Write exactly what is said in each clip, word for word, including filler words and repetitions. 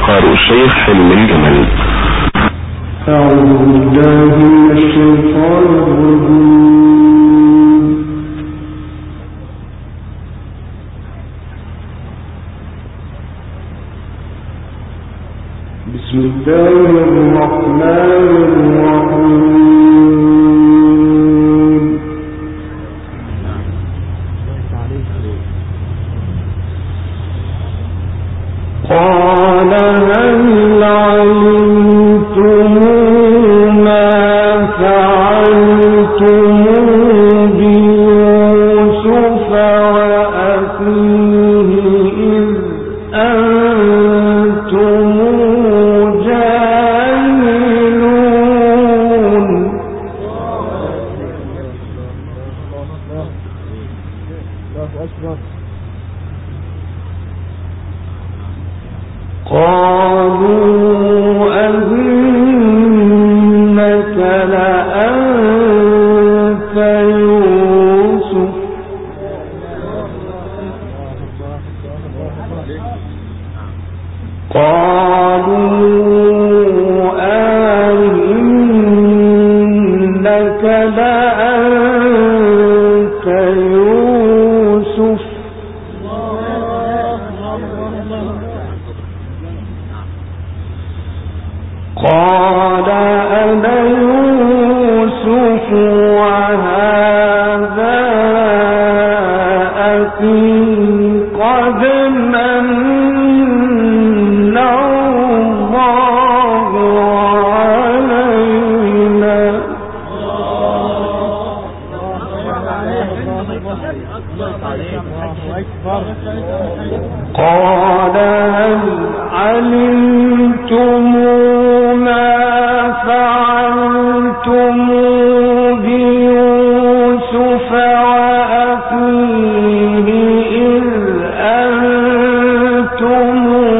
القارئ الشيخ حلمي الجمل. أعوذ بالله من الشيطان الرجيم. بسم الله الرحمن الرحيم. قال هل علمتم ما فعلتم بيوسف وأخيه إذ أنتم جاهلون. قالوا أئنك لأنت يوسف قالوا أئنك لأنت يوسف قال أنا يوسف وهذا أخي قد من الله علينا قال هل علمتم فعلتم بيوسف وأخيه إذ أنتم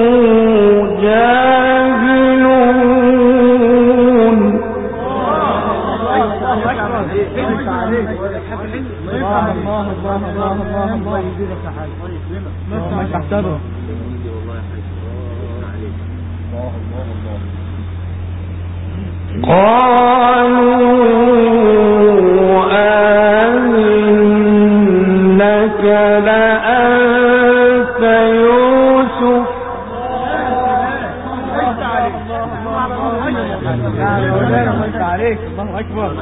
جاهلون. قالوا أئنك لأنت يوسف الله أكبر.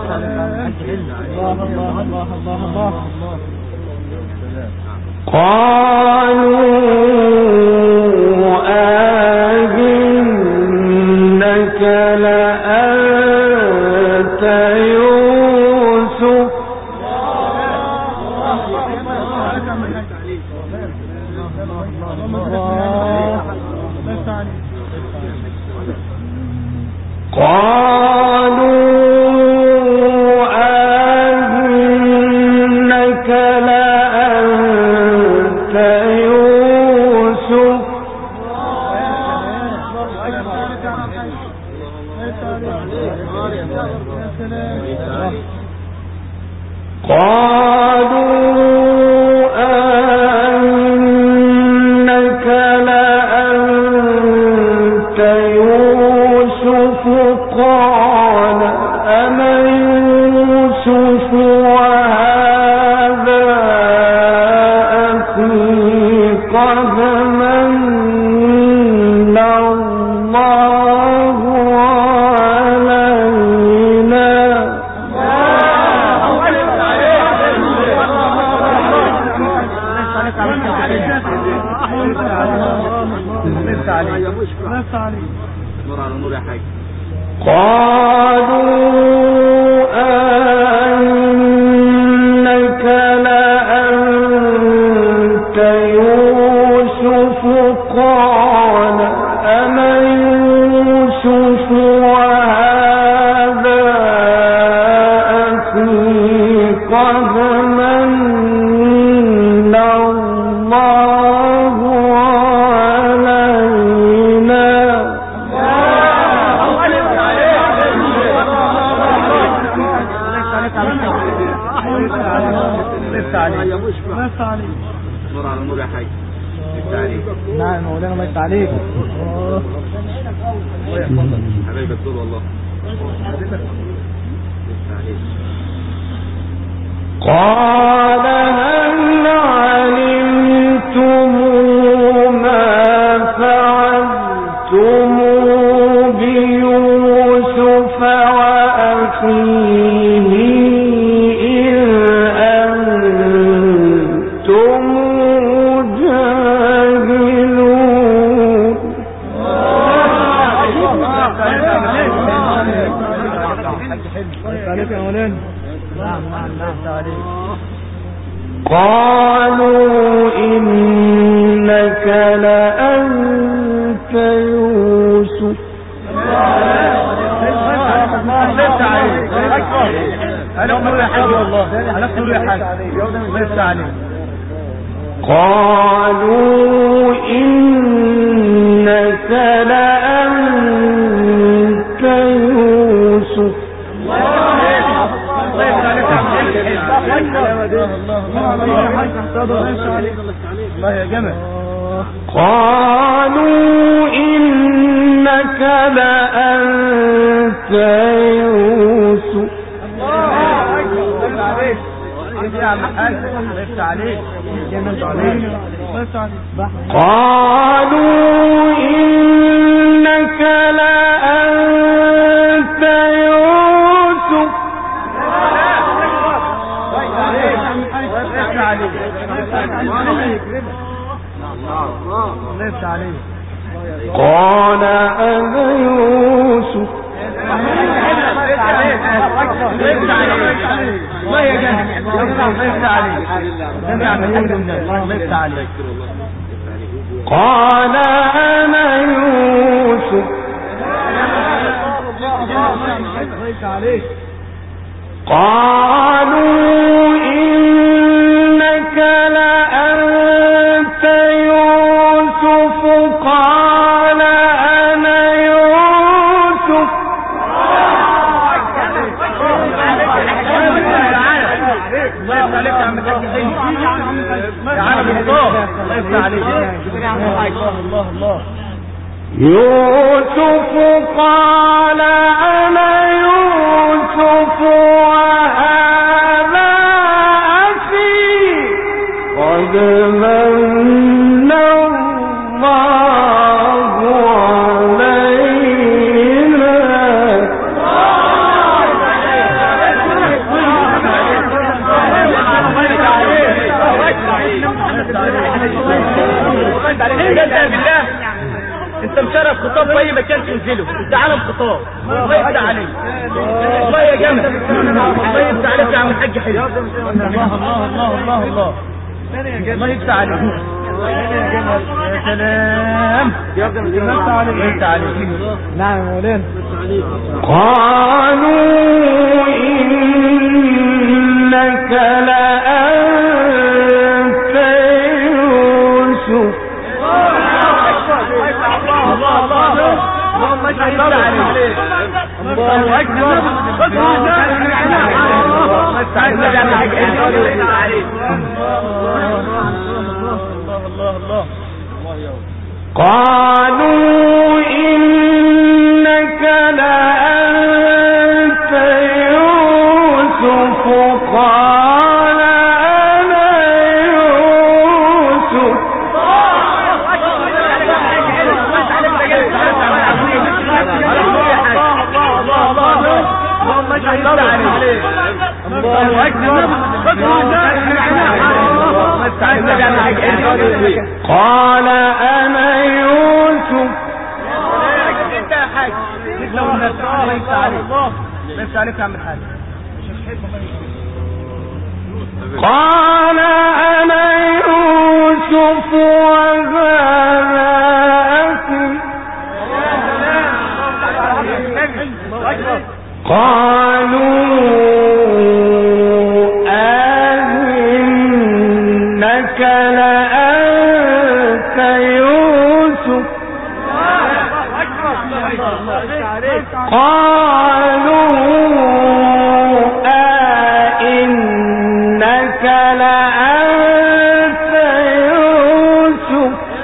قالوا أئنك لأنت يوسف قالوا أئنك لأنت يوسف قالوا أئنك لأنت يوسف قال أنا يوسف وهذا أخي قد من الله علينا قالوا أئنك لأنت يوسف قال أنا يوسف وهذا أخي قد من الله علينا نعم مولانا الله يفتح عليك. حبايبك دول والله. قال هل علمتم ما فعلتم بيوسف وأخيه إذ أنتم جاهلون. قالوا إنك لأنت يوسف. قالوا إنك لأنت يوسف. الله يا جمال. قالوا إنك لأنت يوسف. قالوا إنك لأنت يوسف. قال أنا يوسف. قال أنا يوسف. قالوا إنك لأنت يوسف. قال أنا يوسف. يوسف قال أنا يوسف وهذا أخي قد من الله علينا. انت مشرف خطاب في اي مكان تنزله، انت عالم خطاب. الله يفتح عليك. الله يا جمال. الله يفتح عليك يا عم الحاج حلو. الله الله الله الله الله. الله يفتح عليك. يا سلام. يفتح عليك. يفتح عليك. نعم مولانا. قالوا إنك لأنت يوسف. اللهم اجعل عليك. الله اكبر. قالوا إنك لأنت يوسف. قال أنا يوسف. الله أكبر. قال أنا يوسف. انت يا حاج الله يفتح عليك يا عم الحاج. قال أنا يوسف وهذا أخي. قالوا أئنك لأنت يوسف. قالوا أئنك لأنت يوسف.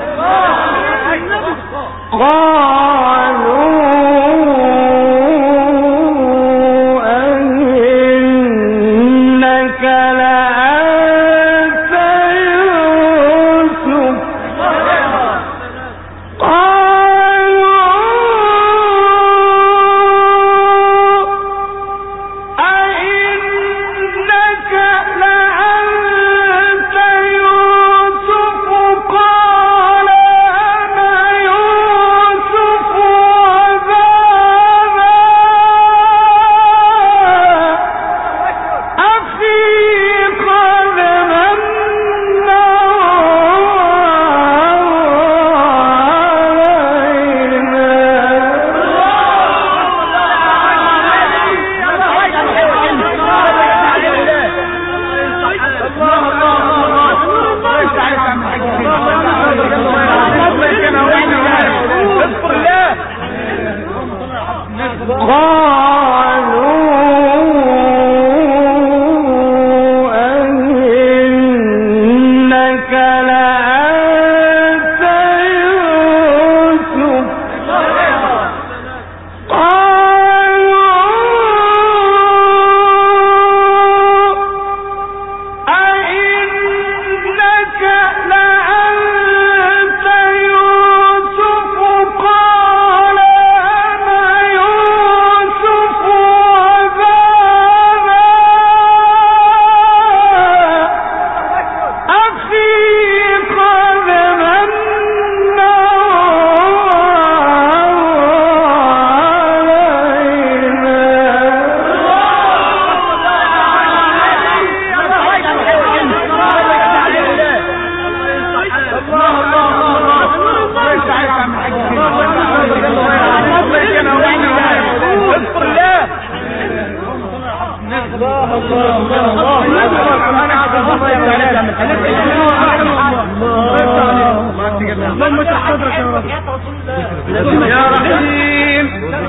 يا رحيم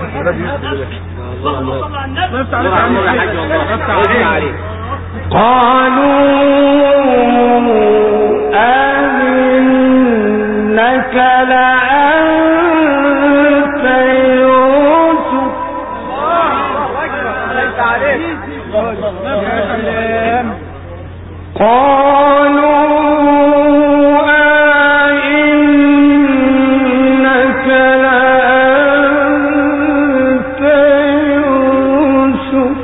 قالوا أئنك لأنت يوسف قالوا أئنك لأنت يوسف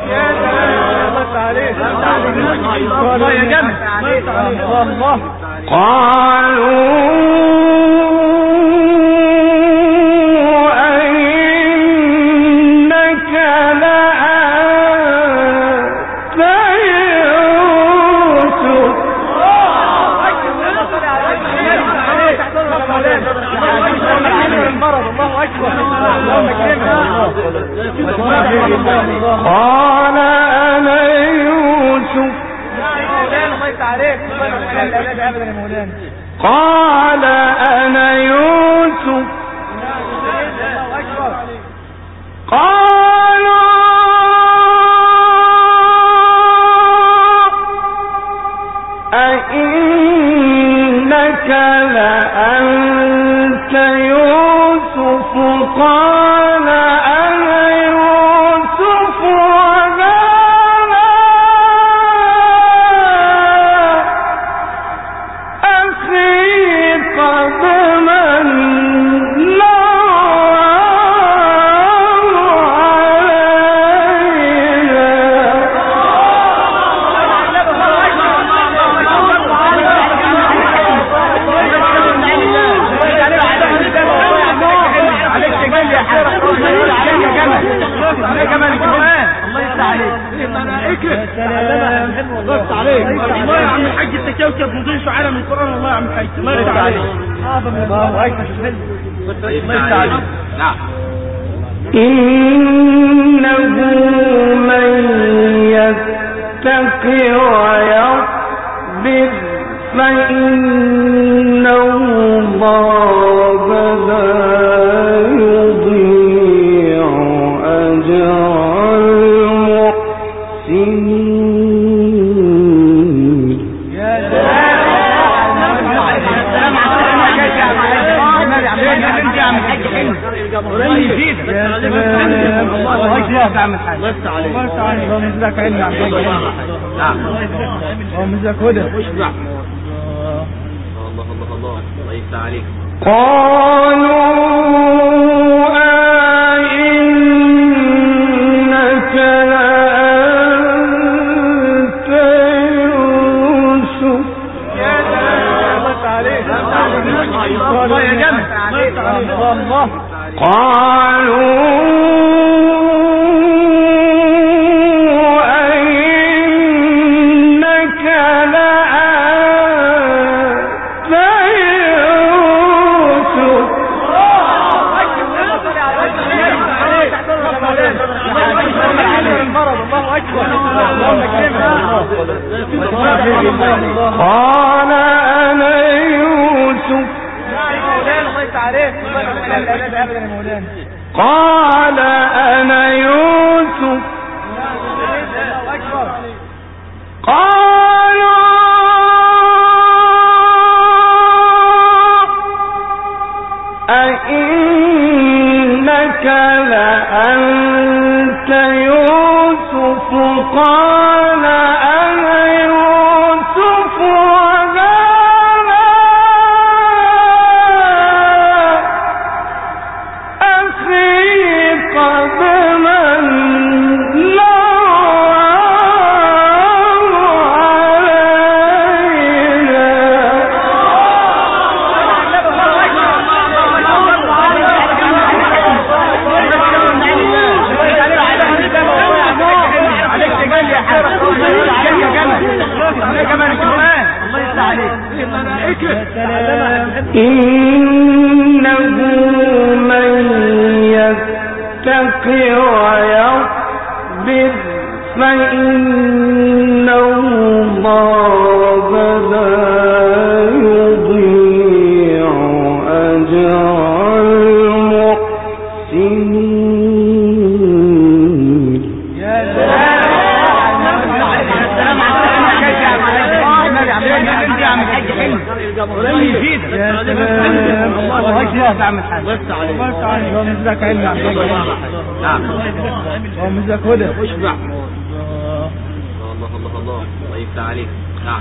قال أنا يوسف قال أنا يوسف قالوا أئنك لأنت يوسف قال أنا يوسف وهذا أخي قد من الله يا عم الحاج التكوكب نضيف عالم القرآن. الله يا عم الحاج الله يفتح عليك. الله يفتح عليك. نعم. إنه من يتقي ويصبر فإن الله لا يضيع أجر المحسنين. يا سلام الله يزيدك. الله يجزاك يا عم الحاج. الله يفتح عليك. الله يفتح عليك. الله يجزاك علم يا عم الحاج. نعم. الله يجزاك هدى. الله الله الله الله يفتح عليك. قالوا أئنك لأنت يوسف. يا سلام الله يفتح عليك. الله يا جمع. الله الله. قالوا أئنك لأنت يوسف قال أنا يوسف قال أنا يوسف قالوا أئنك لأنت يوسف قال أنا يوسف وهذا أخي قد من إنه من يتقي ويصبر فإن إن الله لا يضيع أجر المحسنين. يا سلام الله يزيدك. يا سلام الله اكبر. نعم بس عليك الله تعالى ومزاك علم يا عبد الله. نعم ومزاك هدى واشبع. الله الله الله الله يفتح عليك. نعم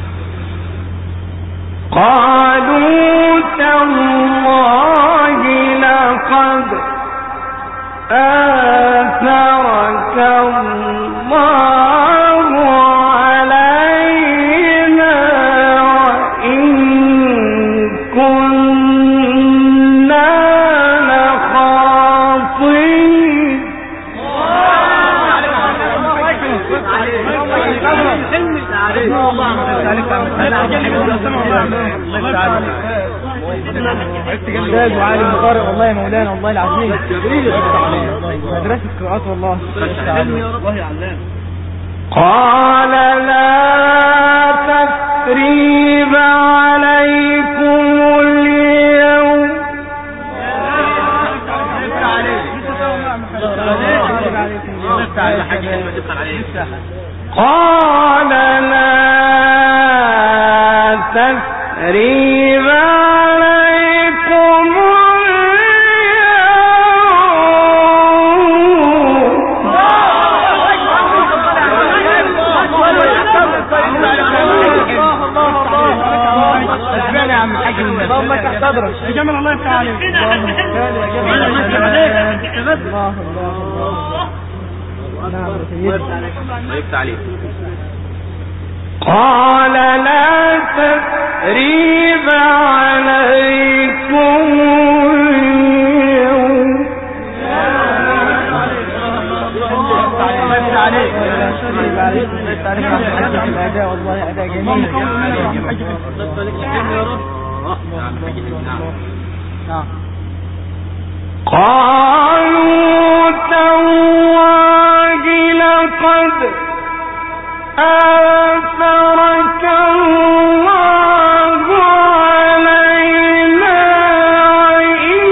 قالوا تالله لقد آثرك الله علينا وإن كنا لخاطئين. استاذ وعالم مقارئ والله يا مولانا والله العظيم. مدرسة قراءات والله. قال لا تثريب عليكم اليوم. قال لا تثريب عليكم اللهم تحت صدرك يا جمال الله يفتح عليك. الله يفتح عليك. قال لا تثريب عليكم اليوم. والله أداء جميل. قالوا تالله لقد آثرك الله علينا وإن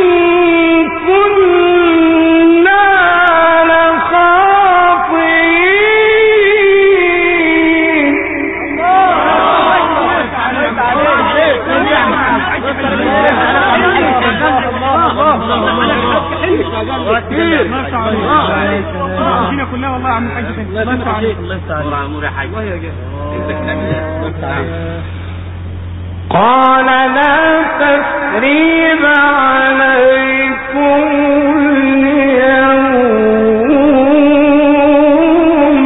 كنا لخاطئين. ما شاء الله فينا كلها والله يا عم الحاج. الله يفتح عليك. الله يفتح عليك. الله يا حاج. قال لا تثريب عليكم اليوم.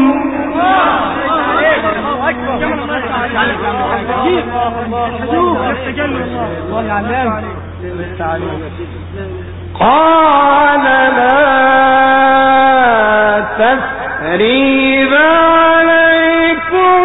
قال لا تثريب عليكم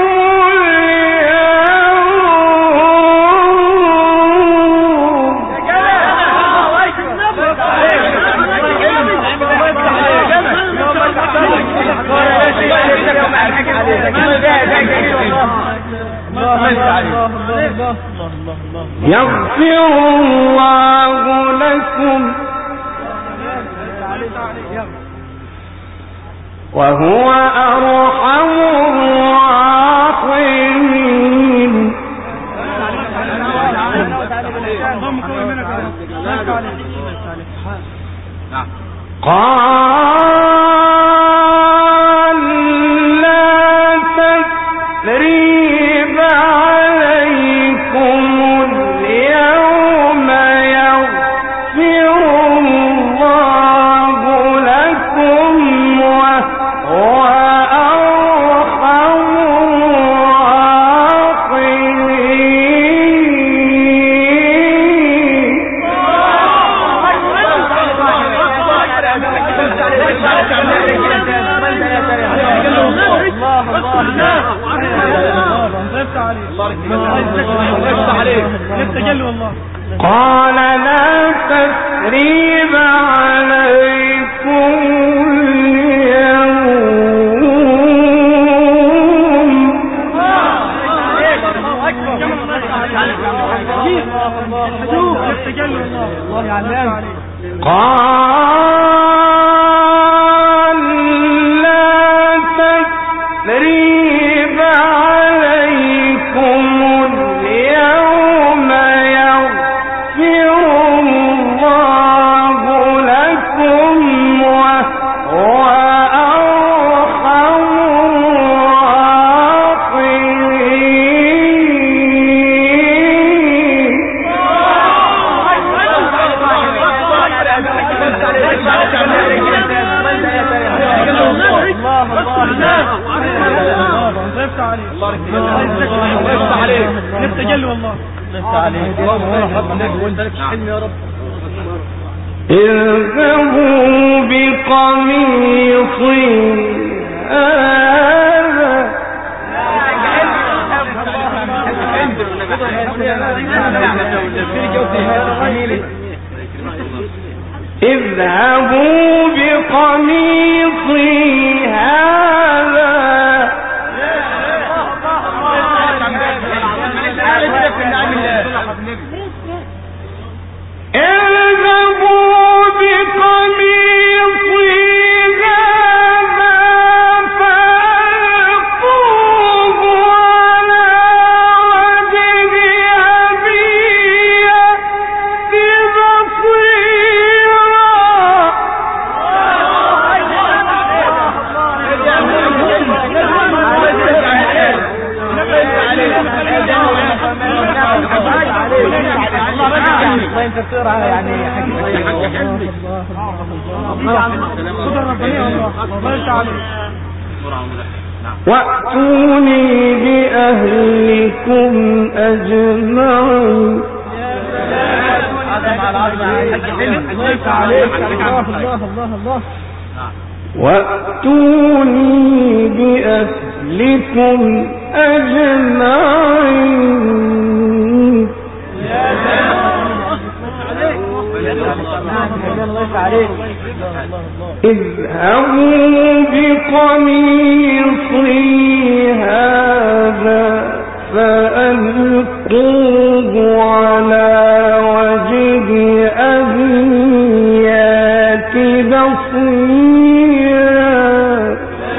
يغفر الله لكم وهو أرحم الراحمين. قال لا تثريب عليكم اليوم يغفر الله لكم وهو أرحم قال لا تثريب عليكم اليوم قال لا تثريب عليكم اليوم يغفر الله لكم وهو أرحم اذهبوا بقميصي هذا اذهبوا بقميصي هذا اذهبوا بقميصي هذا فألقوه على وجه أبي يأت بصيرة. يعني وأتوني بأهلكم أجمعين. وأتوني بأهلكم أجمعين. اذهبوا بقميصي هذا فألقوه على وجه أبي يأت بصيرا.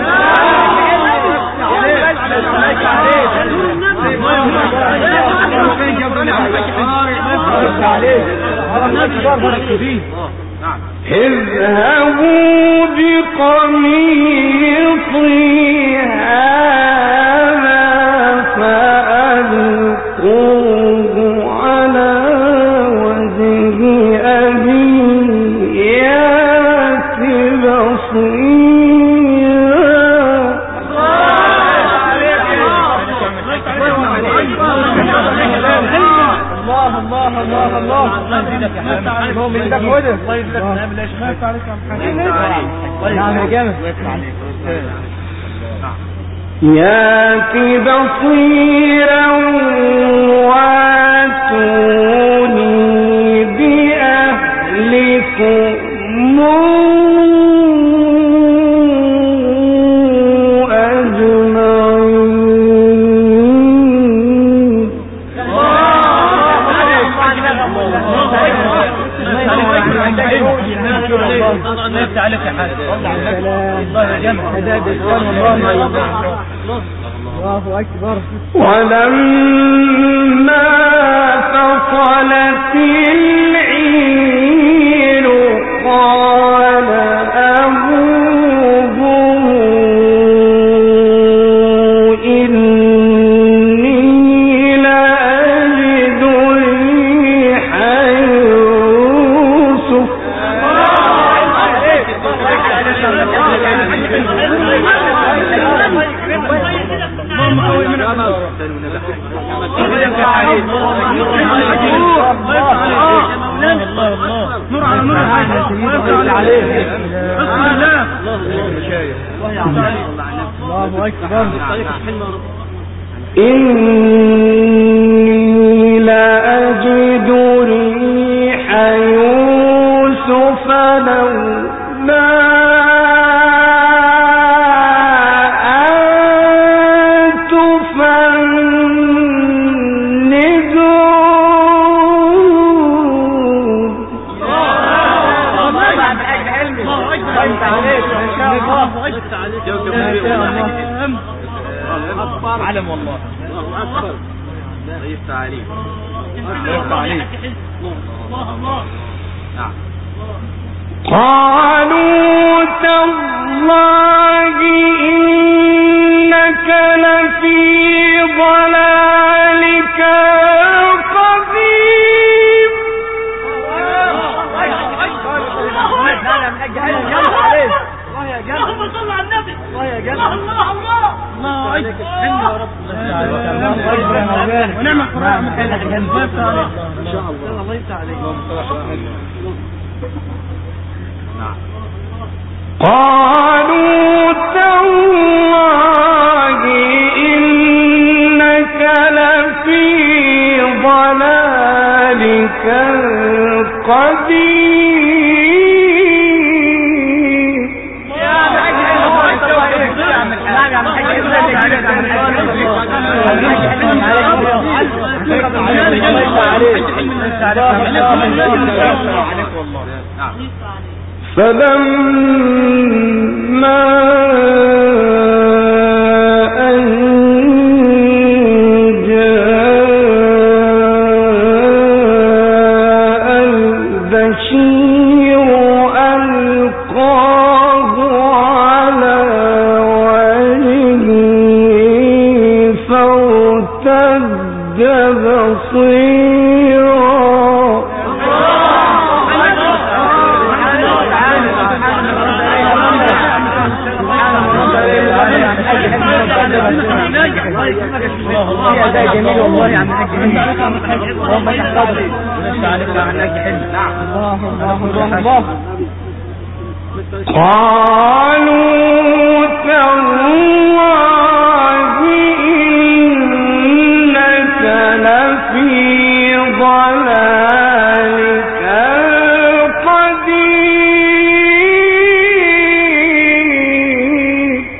اذهبوا بقميصي هذا فألقوه على وجه أبي يأت الله الله الله الله الله يزيدك يا حبيبي. الله يزيدك هدى. الله يزيدك نعم. ليش ما عليك يا محمد؟ نعم يا جامد. يأت بصيرا واتوني بأهلكم نفت عليك يا حاج. الله جمع هداية الإخوان والله. الله أكبر. ولما فصلت العير قال أبوهم إني لأجد ريح يوسف. نور على نور عليه. الله أكبر. إني لأجد ريح يوسف لولا علم والله. الله اكبر. طيب تعالي. تعالي. الله الله. نعم. قالوا تالله إنك لفي ضلالك القديم. اللهم صل على النبي. الله الله الله الله عليك الحمد يا رب. ونعم القرآن من حيث الجنة. ان شاء الله. الله يفتح عليك. نعم. قالوا تالله إنك لفي ضلالك القديم. فلما أن جاء البشير ألقاه على وجهه فارتد بصيرا. جميل والله يا عم الحاج. اللهم تحفظه. عليك يا عم الحاج حلو. الله الله الله. قالوا تالله إنك لفي ضلالك القديم.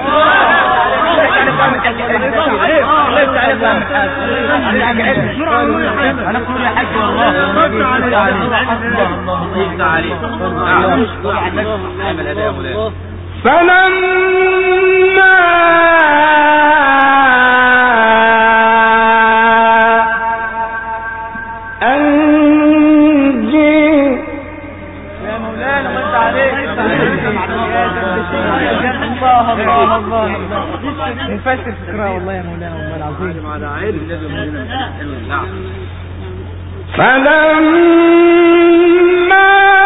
أنا أقول يا حاج والله. فلما أن جاء يا مولانا وانت عليك. الله الله الله. نفسر فكرة والله يا مولانا والله العظيم. على علم لازم. نعم. فلما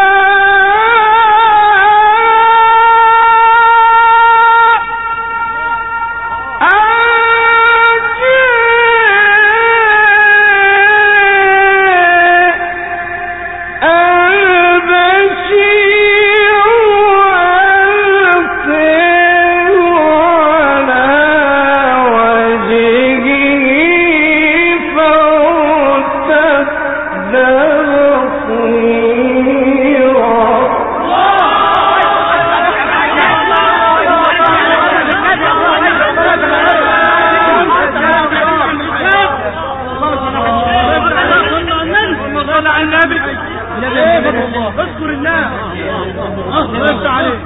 اذكر الله. الله عليك.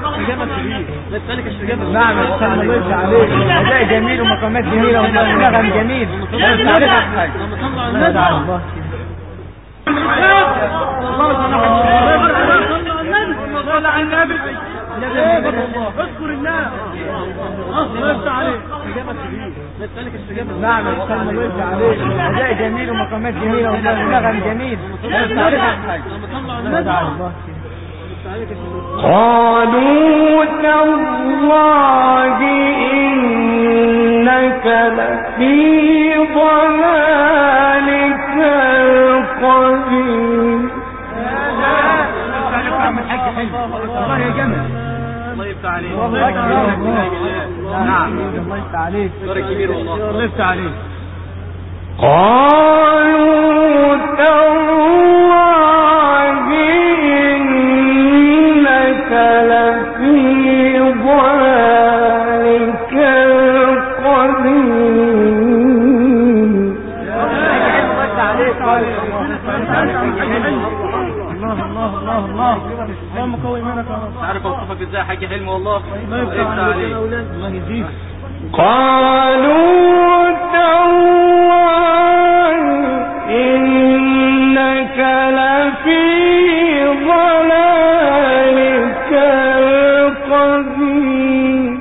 نعم الله يفتح عليك. اداء جميل ومقامات جميله ونغم جميل. الله يفتح عليك يا حاج. الله تعالى الله. صل على النبي. اذكر الله. الله يفتح عليك. نعم الله يفتح عليك. اداء جميل ومقامات جميله ونغم جميل. الله يفتح عليك يا حاج. الله تعالى الله. قالوا تالله إنك لفي ضلالك القديم. الله يا جمل. الله يفتح عليك. نعم الله يفتح عليك. دورك كبير والله. الله يفتح عليك. قالوا تالله إنك لفي ضلالك القديم. الله الله الله الله. اللهم قوي منك يا رب. تعرف اوصفك ازاي يا حاج حلمي والله. الله يفتح عليك. الله يزيد. قالوا تالله إنك لفي ضلالك القديم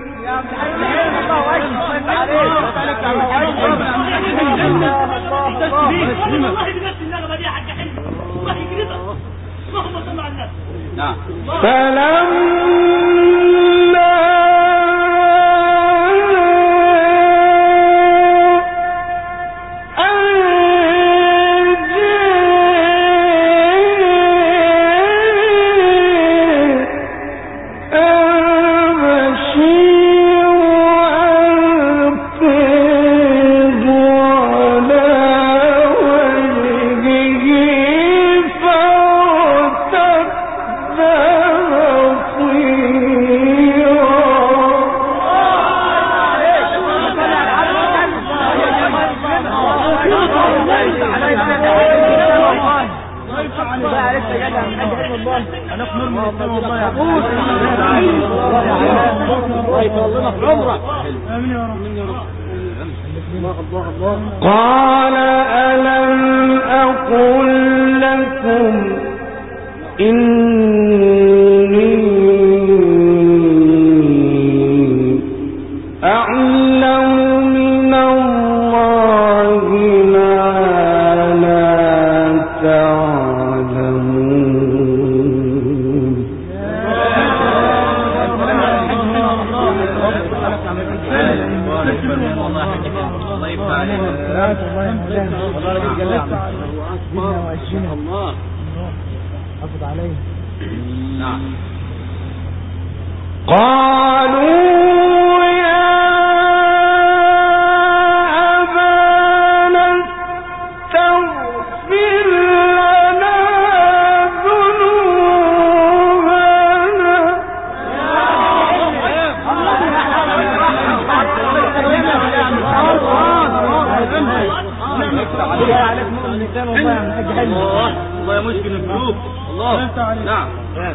فلما قال ألم أقل لكم إني أعلم من الله ما لا تعلمون قالوا يا أبانا استغفر لنا ذنوبنا الله يا مشكل القلوب الله نعم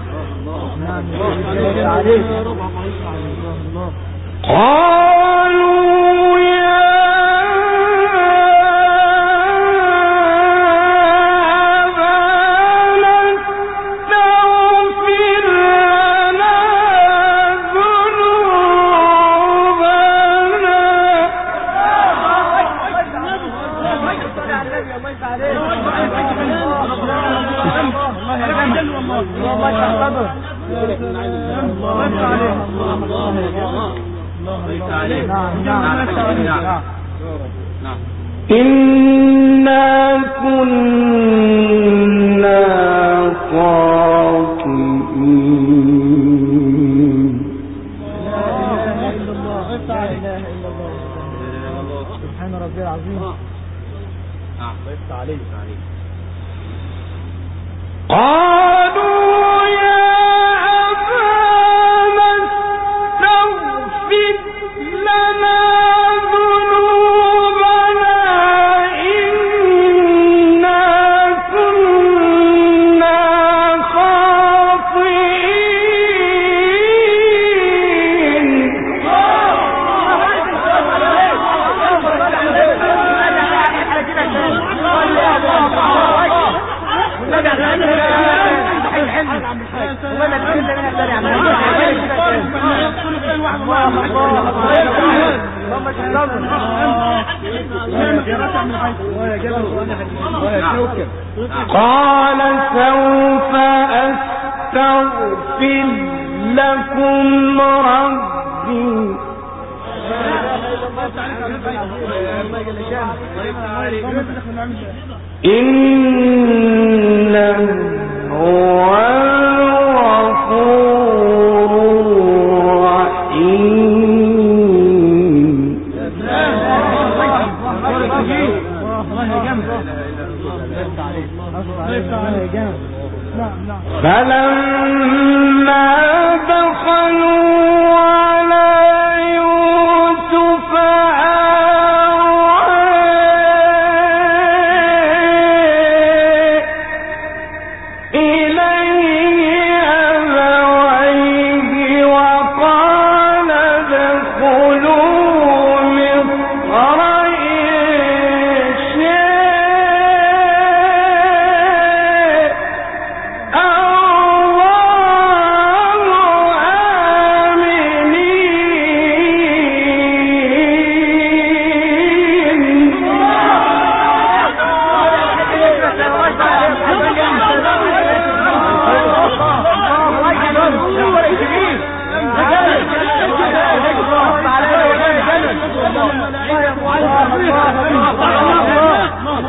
قالوا يا أبانا استغفر لنا إنا كنا خاطئين سبحان ربي العظيم قالوا يا أبانا استغفر لنا ذنوبنا إنا كنا خاطئين قال سوف أستغفر لكم ربي إنه هو الغفور الرحيم فلما دخلوا على يوسف أبويه وقال ادخلوا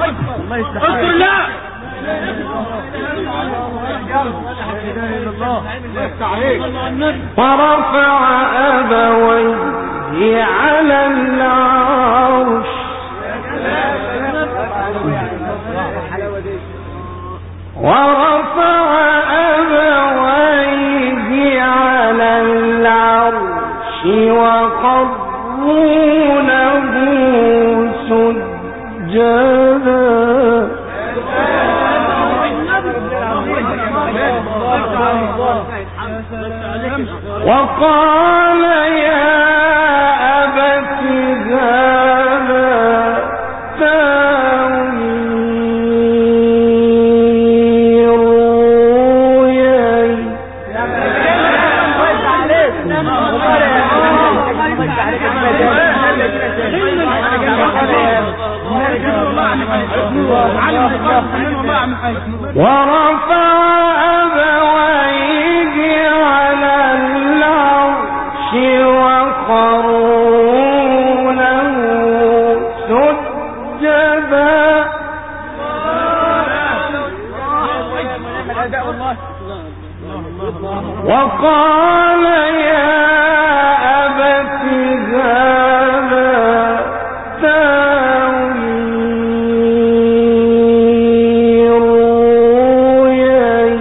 اذكر لا ورفع أبويه على العرش ورفع أبويه على العرش وقروا له سجدا وقال يا أبت هذا تأويل رؤياي ورفع أبويه على العرش وخروا له سجدا وقال يا أبت هذا تأويل رؤياي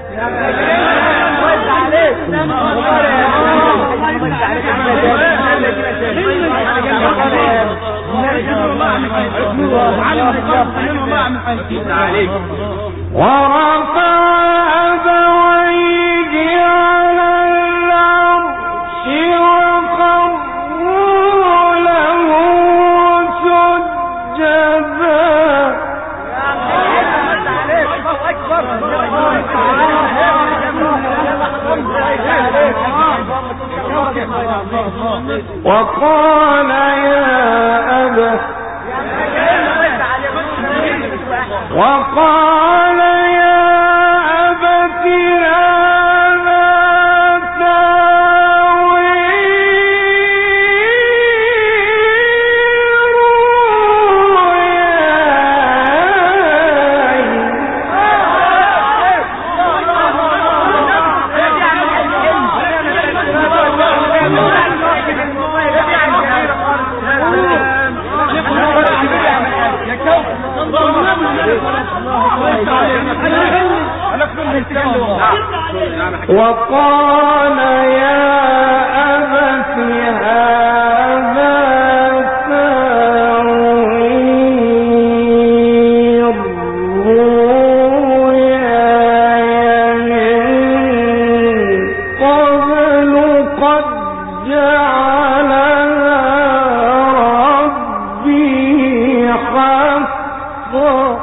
ورفع أبويه على العرش وخروا له سجدا وقال يا أبت وقال يا أبت هذا تأويل وقال يا أبت هذا تأويل رؤياي من قبل قد جعلها ربي حقا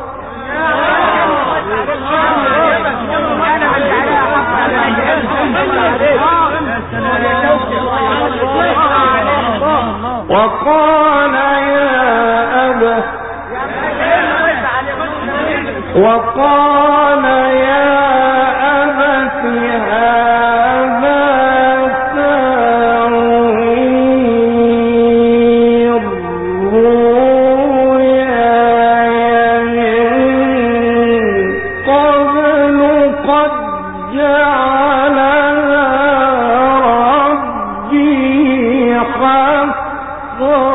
وقال يا أبت وقال يا أبت هذا تأويل رؤياي من قبل قد جعلها ربي حقا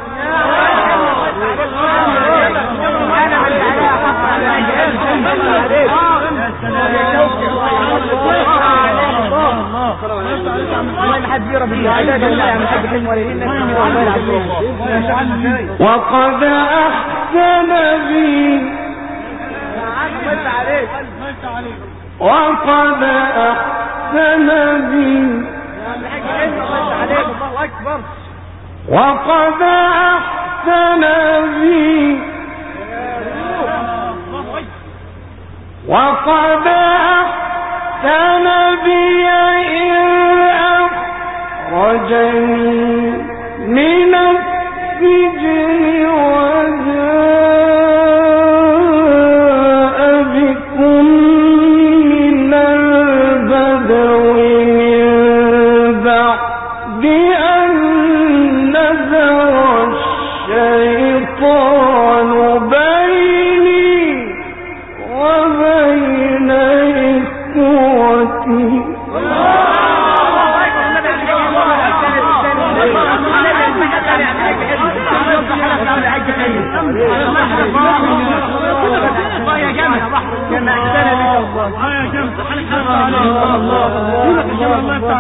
وقد أحسن بي وقد أحسن بي وقد أحسن بي وقد أحسن بي إذ أخرجني من السجن وجاء بكم من البدو من بعد أن نزغ الشيطان بين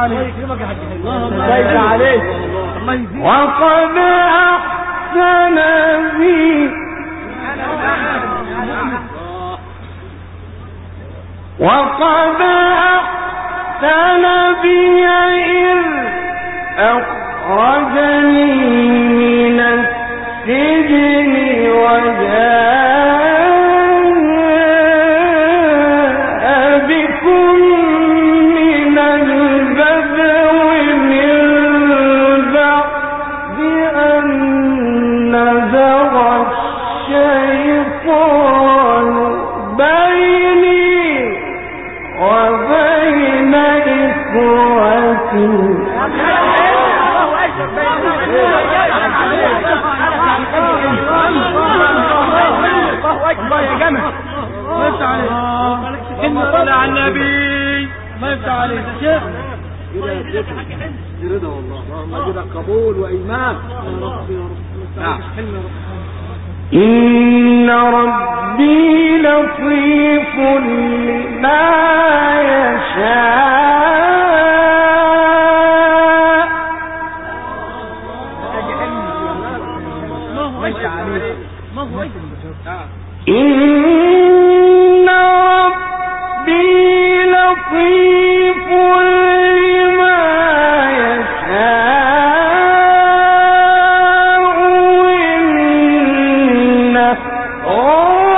عليك الله يفتح عليك وقد أحسن بي وقد أحسن بي إذ أخرجني من السجن وجاء بكم من البدو من بعد أن نزغ الشيطان بيني وبين إخوتي الله يا جماعة الله يفتح عليك كلمة صلاة على النبي الله يفتح عليك يا شيخ رضا والله اللهم اجعل قبول وإيمان نعم إن ربي لطيف لما يشاء إن ربي لطيف لما يشاء إنه هو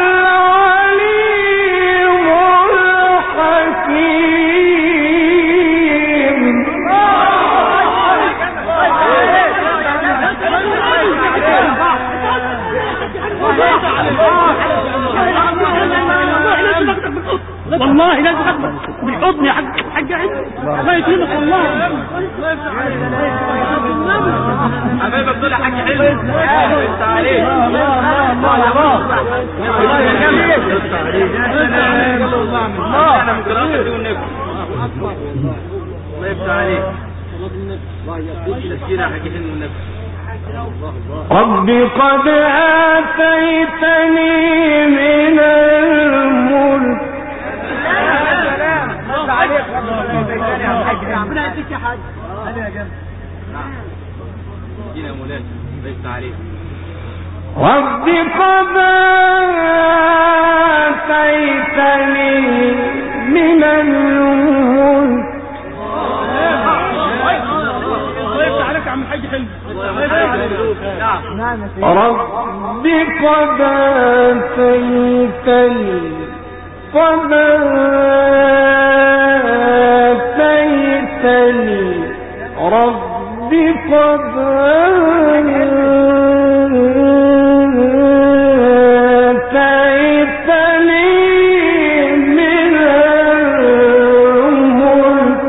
العليم الحكيم والله لازم اخبر بالحضن يا حاج حاج عيد الله يكرمك والله الله يفتح عليك حبايبك دول يا حاج عيد الله يفتح عليك الله الله الله الله يا جميل يفتح عليك الله انا من قراءتي والنبي الله يفتح عليك الله يفتح تسكينه يا حاج عيد والنبي رب قد آتيتني من الملك ربنا يديك يا حاج هذا يا جنب يا مولانا ليس عليك رب قد آتيتني من الملك الله يفتح عليك يا عم الحاج حلمي رب قد آتيتني قد آتيتني رب قد آتيتني من الملك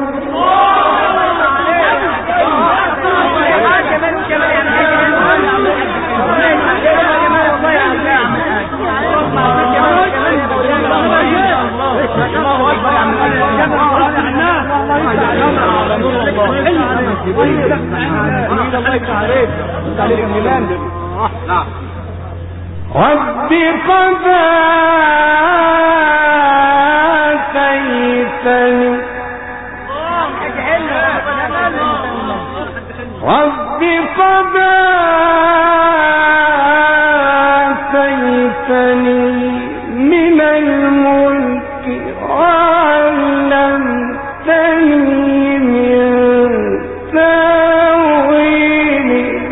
رب قد آتيتني رب قد آتيتني من الملك وعلمتني من تأويل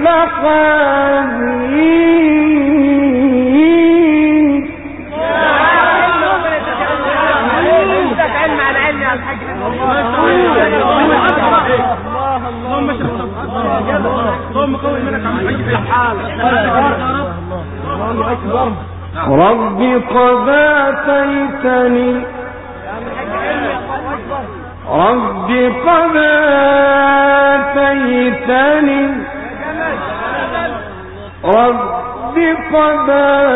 الأحاديث اللهم قوي منك عم الحاج رب قد آتيتني رب قد آتيتني رب قد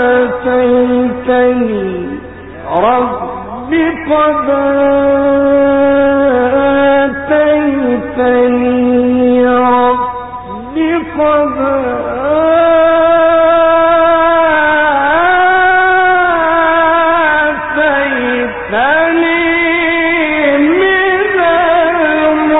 آتيتني رب قد آتيتني رب قد آتيتني من الملك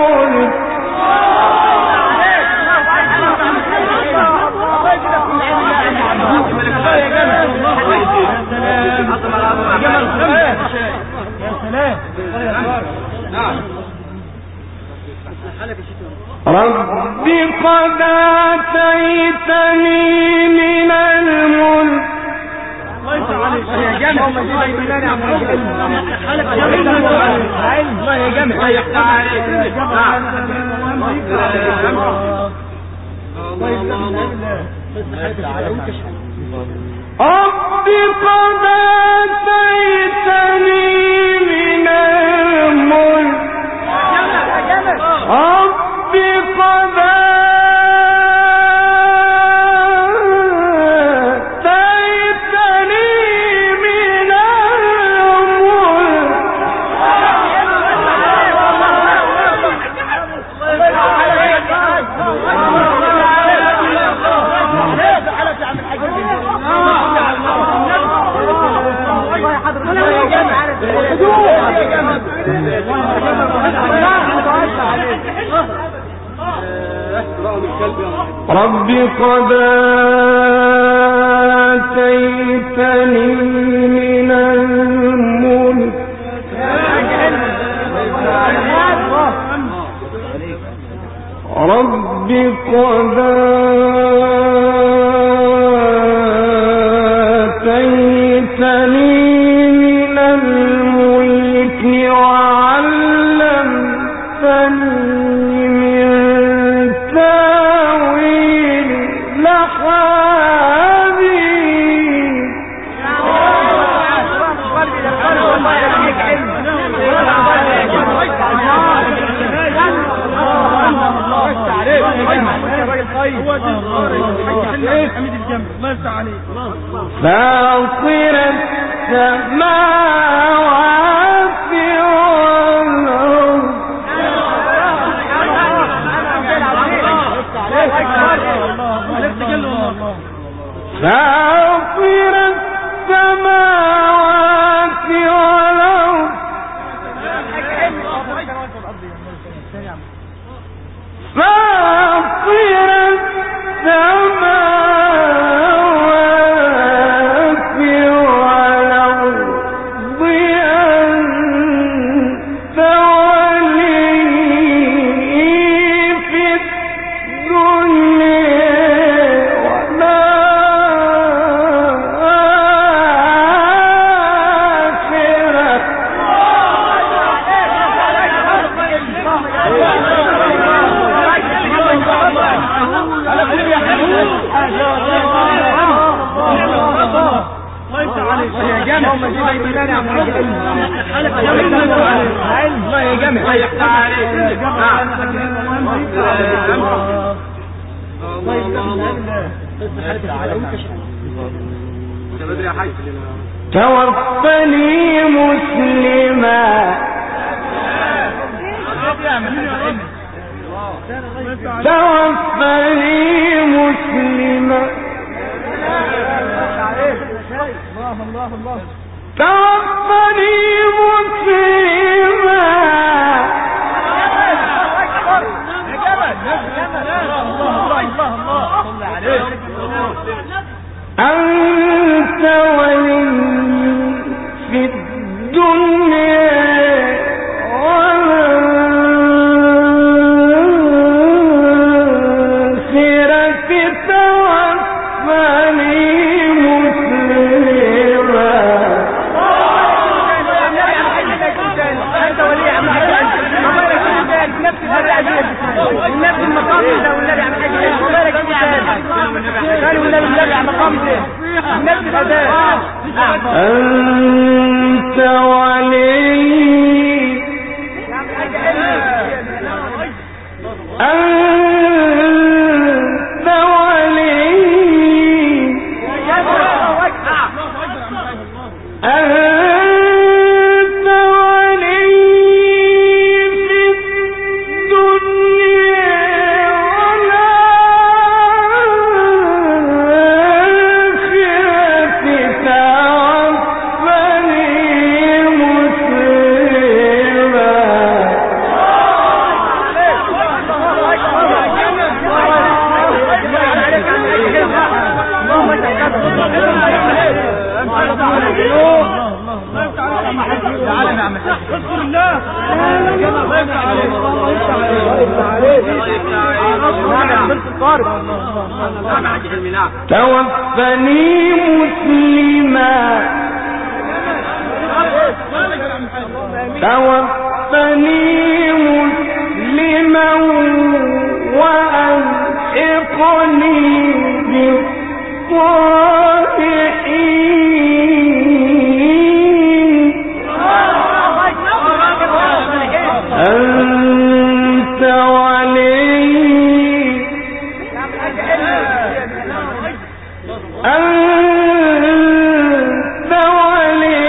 رب قد آتيتني من الملك يا جمع الله يا جمع رب قد آتيتني من الملك رب قد آتيتني من رب قد آتيتني من الملك رب قد آتيتني من الملك وعلمتني من تاويل الأحاديث فاطر السماوات والأرض فاطر السماوات والأرض فاطر السماوات والأرض أنت ولي في الدنيا والآخرة الله يا جمع توفني مسلما توفني مسلما توفني مسلما أنت ولي في الدنيا والآخرة توفني مسلما والنبي المقام ده والنبي عم حاجه وبارك فيك قال والنبي على مقام ده النبي هداه أنت ولي أنت ولي أنت ولي في الدنيا والآخرة توفني مسلما تعالى نعمل اذكر الله الله يفتح عليك الله يفتح عليك توفني مسلما توفني مسلما وألحقني بالصالحين أنت ولي أنت ولي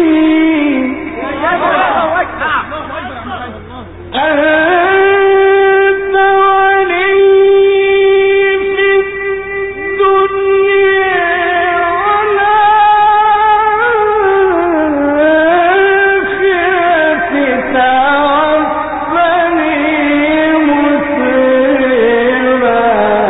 أنت ولي في الدنيا والآخرة توفني مسلما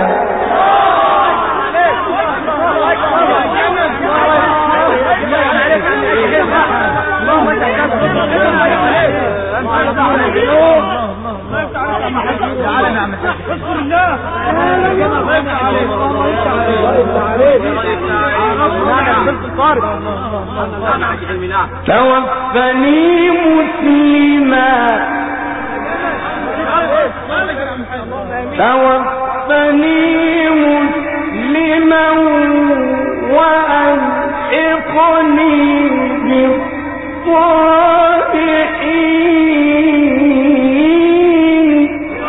توفني مسلما توفني مسلما وألحقني بالصالحين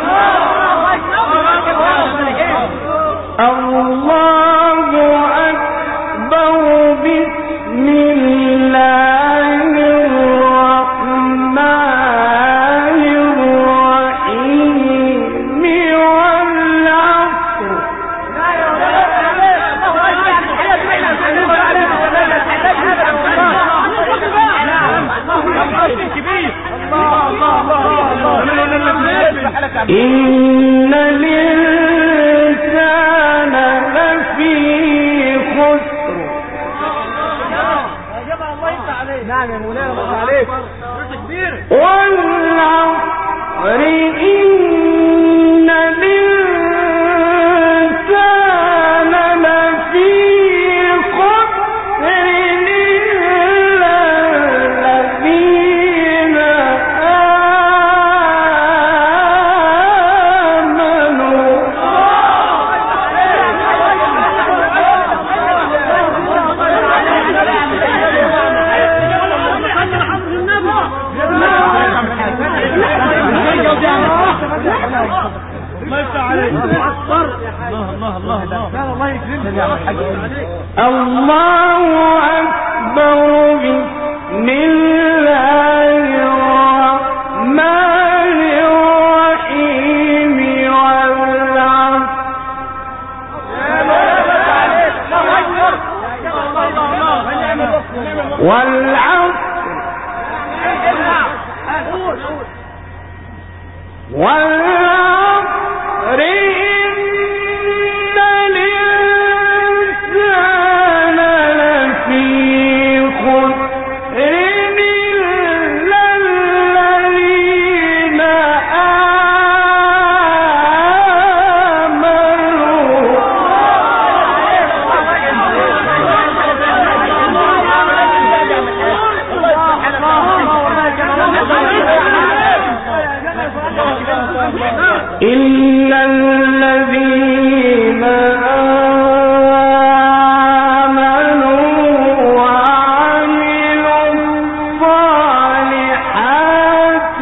الله أكبر بسم الله الرحمن الرحيم والعصر إن الإنسان لفي خسر نعم يا مولانا الله عليك والعصر إن الإنسان لفي خسر إلا الذين آمنوا الله أكبر بسم الله الرحمن الرحيم والعصر والعصر والعصر إن الإنسان لفي خسر إلا الذين آمنوا إلا الذين آمنوا وعملوا الصالحات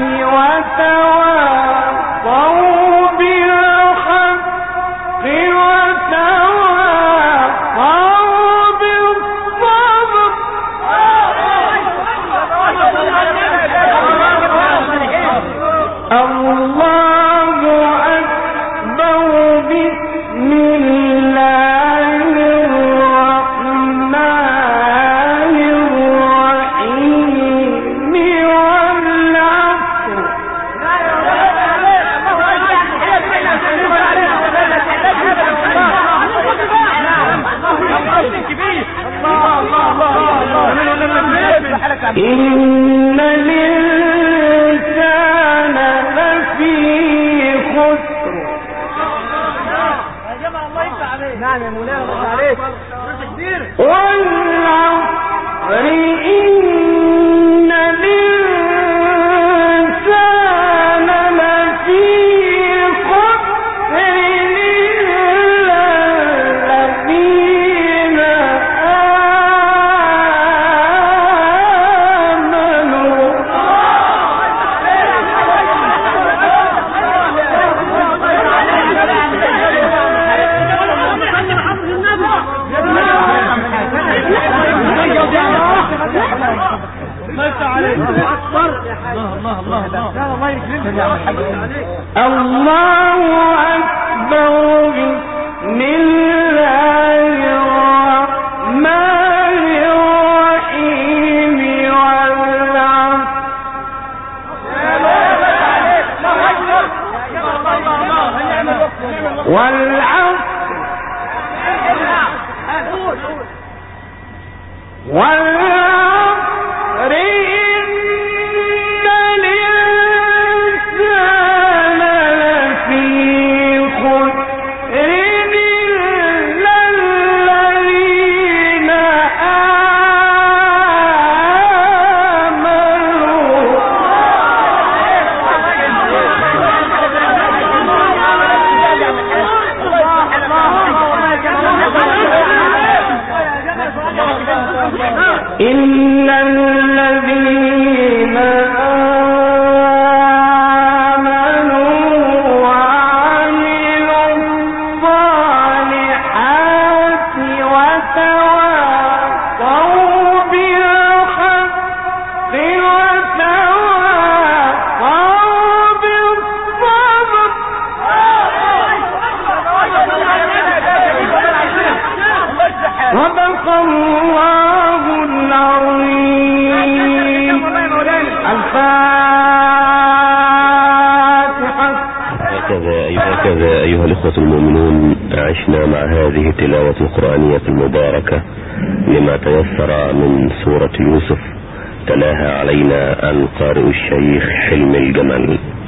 وتواصوا بالحق وتواصوا بالصبر الله أكبر بسم الله الرحمن الرحيم والعصر إن الإنسان لفي خسر الله أكبر بسم الله الرحمن الرحيم والعصر والعصر والعصر إن الإنسان لفي خسر إلا الذين إن الذين آمنوا وعملوا الصالحات وتواصوا بالحق وتواصوا بالصبر صدق الله العظيم. الفاتحة. هكذا هكذا أيها الإخوة المؤمنون عشنا مع هذه التلاوة القرآنية المباركة لما تيسر من سورة يوسف، تلاها علينا القارئ الشيخ حلمي الجمل.